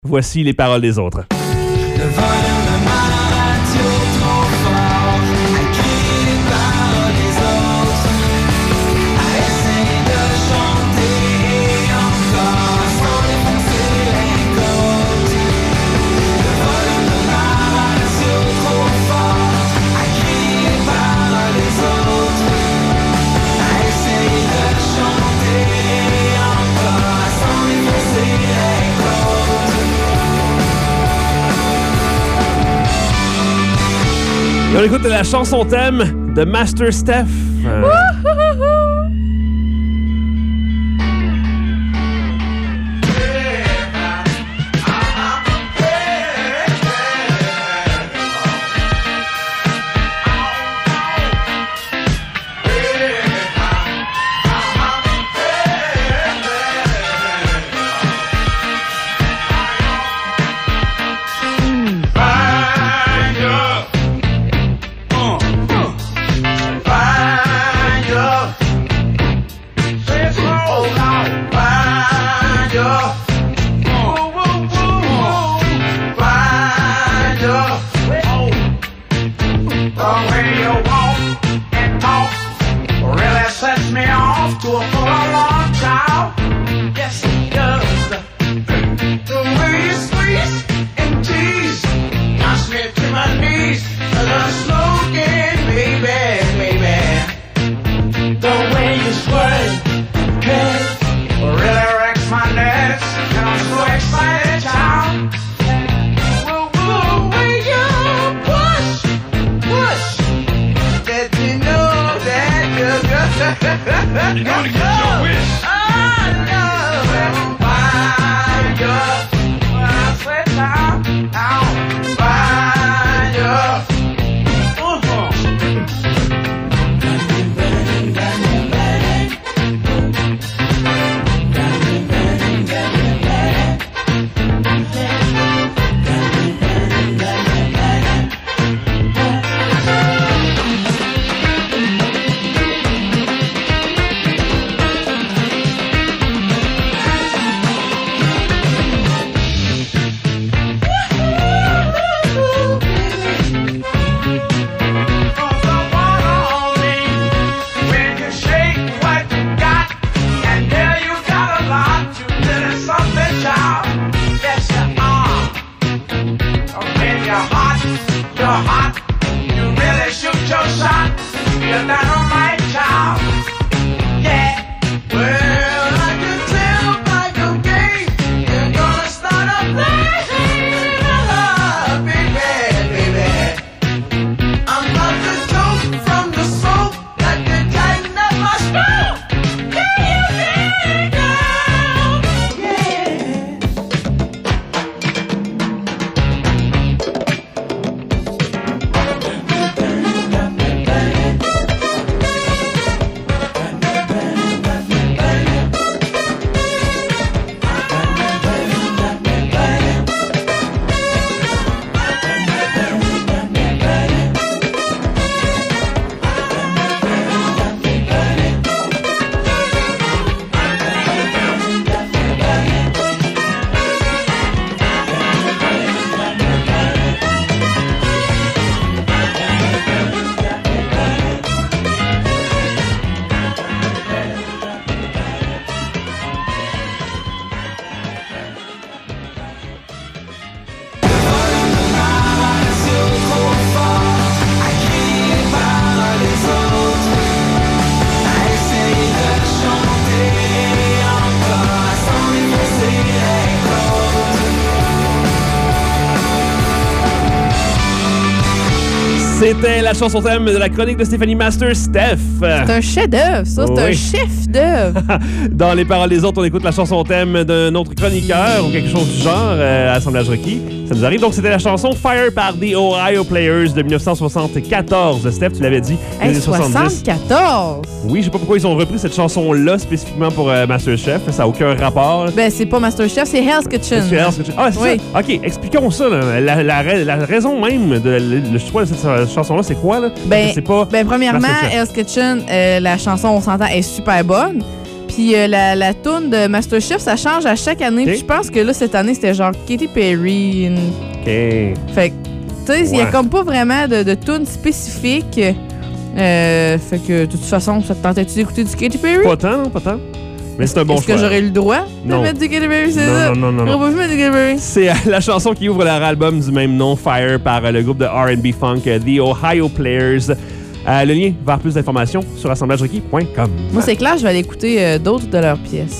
Voici les paroles des autres. Le volume de ma radio trop fort, à crier les paroles des autres, à essayer de chanter encore sans défoncer les côtes. Le volume de ma radio trop fort, à crier les paroles des autres, à essayer de chanter encore sans défoncer les côtes. Et on écoute la chanson thème de Master Steph. You're gonna get your wish. C'était la chanson thème de la chronique de Stéphanie Master Steph. C'est un chef-d'œuvre, ça. C'est un chef-d'œuvre. Dans les paroles des autres, on écoute la chanson thème d'un autre chroniqueur ou quelque chose du genre, Assemblage requis. Ça nous arrive. Donc, c'était la chanson Fire par The Ohio Players de 1974. Steph, tu l'avais dit. Hey, 74! Oui, je sais pas pourquoi ils ont repris cette chanson-là spécifiquement pour MasterChef. Ça n'a aucun rapport. Ben, c'est pas MasterChef, c'est Hell's Kitchen. C'est Hell's Kitchen. Ah, c'est oui. Ça. OK, expliquons ça. Là. La raison même de le choix de cette chanson-là, c'est quoi? Là? Ben, c'est pas premièrement, Hell's Kitchen, la chanson, on s'entend, est super bonne. Puis la toune de MasterChef, ça change à chaque année. Ok. Puis je pense que là, cette année, c'était genre Katy Perry. OK. Fait que, tu sais, il y a Ouais. comme pas vraiment de tune spécifique. Fait que, de toute façon, ça te tentait-tu d'écouter du Katy Perry? Pas tant, pas tant. Mais c'est un bon Est-ce choix. que j'aurais eu le droit de Non. mettre du Katy Perry, c'est Non, ça? non, non, non, J'aurais pas pu mettre du Katy Perry. C'est la chanson qui ouvre leur album du même nom, Fire, par le groupe de R&B funk The Ohio Players. Le lien vers plus d'informations sur assemblagerequis.com. Moi, c'est clair, je vais aller écouter d'autres de leurs pièces.